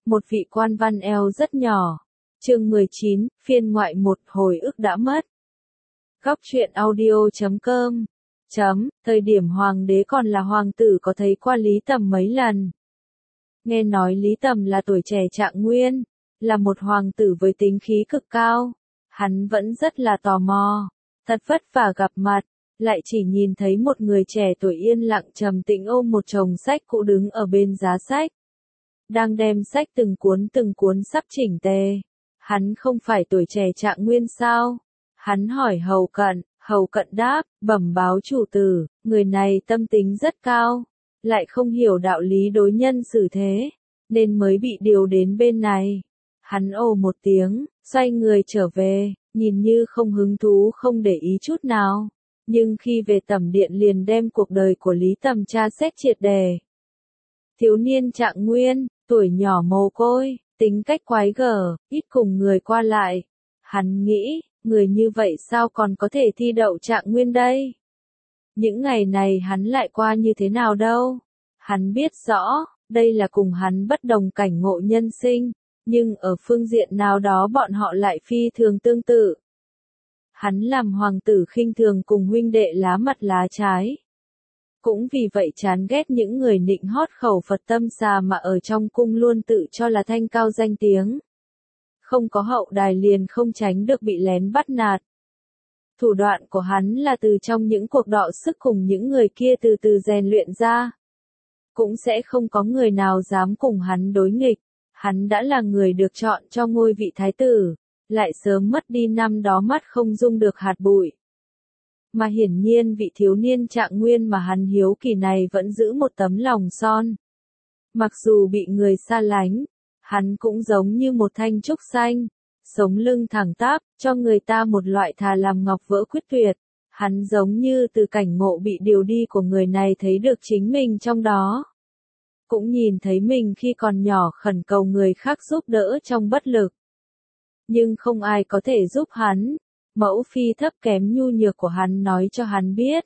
Một vị quan văn eo rất nhỏ. Chương 19, phiên ngoại một, hồi ức đã mất. Góc truyện audio.com. Thời điểm hoàng đế còn là hoàng tử có thấy qua Lý Tầm mấy lần. Nghe nói Lý Tầm là tuổi trẻ trạng nguyên, là một hoàng tử với tính khí cực cao. Hắn vẫn rất là tò mò, thật vất vả gặp mặt, lại chỉ nhìn thấy một người trẻ tuổi yên lặng trầm tĩnh ôm một chồng sách cũ đứng ở bên giá sách. Đang đem sách từng cuốn sắp chỉnh tề. Hắn không phải tuổi trẻ trạng nguyên sao? Hắn hỏi hầu cận đáp, bẩm báo chủ tử, người này tâm tính rất cao, lại không hiểu đạo lý đối nhân xử thế, nên mới bị điều đến bên này. Hắn ồ một tiếng, xoay người trở về, nhìn như không hứng thú không để ý chút nào. Nhưng khi về tẩm điện liền đem cuộc đời của Lý Tầm tra xét triệt đề. Thiếu niên trạng nguyên, tuổi nhỏ mồ côi, tính cách quái gở, ít cùng người qua lại. Hắn nghĩ, người như vậy sao còn có thể thi đậu trạng nguyên đây? Những ngày này hắn lại qua như thế nào đâu? Hắn biết rõ, đây là cùng hắn bất đồng cảnh ngộ nhân sinh, nhưng ở phương diện nào đó bọn họ lại phi thường tương tự. Hắn làm hoàng tử khinh thường cùng huynh đệ lá mặt lá trái. Cũng vì vậy chán ghét những người nịnh hót khẩu Phật tâm xà mà ở trong cung luôn tự cho là thanh cao danh tiếng. Không có hậu đài liền không tránh được bị lén bắt nạt. Thủ đoạn của hắn là từ trong những cuộc đọ sức cùng những người kia từ từ rèn luyện ra. Cũng sẽ không có người nào dám cùng hắn đối nghịch. Hắn đã là người được chọn cho ngôi vị thái tử, lại sớm mất đi năm đó mắt không dung được hạt bụi. Mà hiển nhiên vị thiếu niên trạng nguyên mà hắn hiếu kỳ này vẫn giữ một tấm lòng son. Mặc dù bị người xa lánh, hắn cũng giống như một thanh trúc xanh, sống lưng thẳng tắp, cho người ta một loại thà làm ngọc vỡ quyết tuyệt. Hắn giống như từ cảnh ngộ bị điều đi của người này thấy được chính mình trong đó. Cũng nhìn thấy mình khi còn nhỏ khẩn cầu người khác giúp đỡ trong bất lực. Nhưng không ai có thể giúp hắn. Mẫu phi thấp kém nhu nhược của hắn nói cho hắn biết.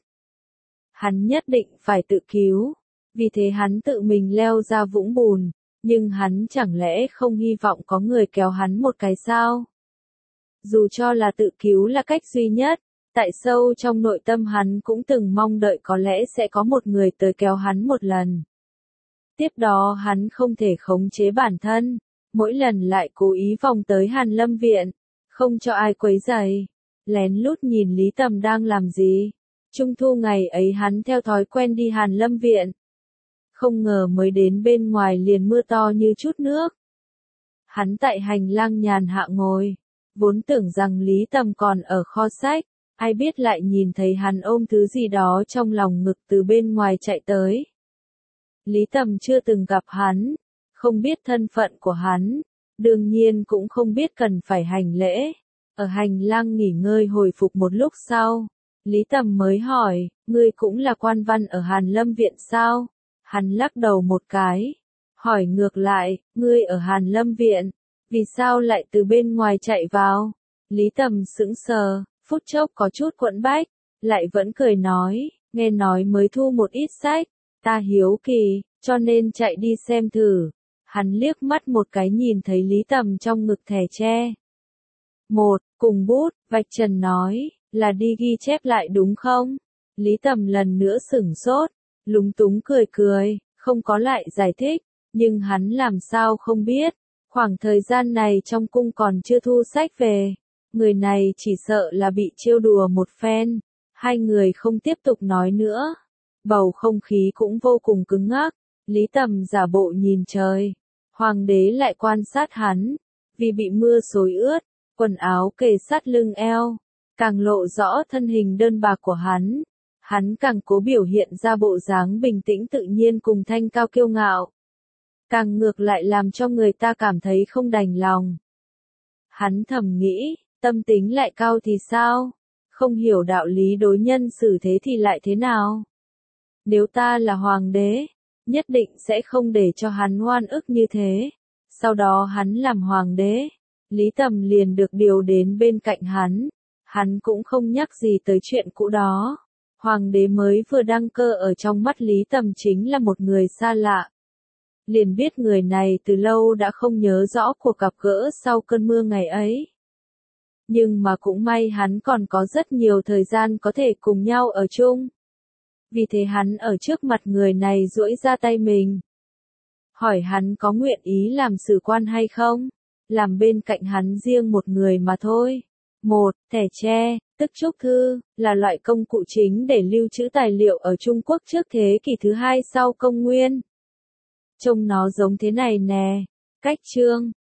Hắn nhất định phải tự cứu. Vì thế hắn tự mình leo ra vũng bùn. Nhưng hắn chẳng lẽ không hy vọng có người kéo hắn một cái sao? Dù cho là tự cứu là cách duy nhất, tại sâu trong nội tâm hắn cũng từng mong đợi có lẽ sẽ có một người tới kéo hắn một lần. Tiếp đó hắn không thể khống chế bản thân, mỗi lần lại cố ý vòng tới Hàn Lâm Viện, không cho ai quấy rầy, lén lút nhìn Lý Tầm đang làm gì. Trung thu ngày ấy hắn theo thói quen đi Hàn Lâm Viện. Không ngờ mới đến bên ngoài liền mưa to như chút nước. Hắn tại hành lang nhàn hạ ngồi, vốn tưởng rằng Lý Tầm còn ở kho sách, ai biết lại nhìn thấy hắn ôm thứ gì đó trong lòng ngực từ bên ngoài chạy tới. Lý Tầm chưa từng gặp hắn, không biết thân phận của hắn, đương nhiên cũng không biết cần phải hành lễ. Ở hành lang nghỉ ngơi hồi phục một lúc sau, Lý Tầm mới hỏi, ngươi cũng là quan văn ở Hàn Lâm Viện sao? Hắn lắc đầu một cái, hỏi ngược lại, ngươi ở Hàn Lâm Viện, vì sao lại từ bên ngoài chạy vào? Lý Tầm sững sờ, phút chốc có chút quẫn bách, lại vẫn cười nói, nghe nói mới thu một ít sách, ta hiếu kỳ, cho nên chạy đi xem thử. Hắn liếc mắt một cái nhìn thấy Lý Tầm trong ngực thẻ tre. Một, cùng bút, vạch trần nói, là đi ghi chép lại đúng không? Lý Tầm lần nữa sửng sốt, lúng túng cười, không có lại giải thích, nhưng hắn làm sao không biết, khoảng thời gian này trong cung còn chưa thu sách về, người này chỉ sợ là bị trêu đùa một phen. Hai người không tiếp tục nói nữa, bầu không khí cũng vô cùng cứng ngắc. Lý Tầm giả bộ nhìn trời, hoàng đế lại quan sát hắn, vì bị mưa xối ướt, quần áo kề sát lưng eo, càng lộ rõ thân hình đơn bạc của hắn. Hắn càng cố biểu hiện ra bộ dáng bình tĩnh tự nhiên cùng thanh cao kiêu ngạo. Càng ngược lại làm cho người ta cảm thấy không đành lòng. Hắn thầm nghĩ, tâm tính lại cao thì sao? Không hiểu đạo lý đối nhân xử thế thì lại thế nào? Nếu ta là hoàng đế, nhất định sẽ không để cho hắn oan ức như thế. Sau đó hắn làm hoàng đế, Lý Tầm liền được điều đến bên cạnh hắn. Hắn cũng không nhắc gì tới chuyện cũ đó. Hoàng đế mới vừa đăng cơ ở trong mắt Lý Tầm chính là một người xa lạ. liền biết người này từ lâu đã không nhớ rõ cuộc gặp gỡ sau cơn mưa ngày ấy. Nhưng mà cũng may hắn còn có rất nhiều thời gian có thể cùng nhau ở chung. Vì thế hắn ở trước mặt người này duỗi ra tay mình. Hỏi hắn có nguyện ý làm sử quan hay không? Làm bên cạnh hắn riêng một người mà thôi. Một, thẻ tre, tức trúc thư, là loại công cụ chính để lưu trữ tài liệu ở Trung Quốc trước thế kỷ thứ 2 sau công nguyên. Trông nó giống thế này nè. Cách chương.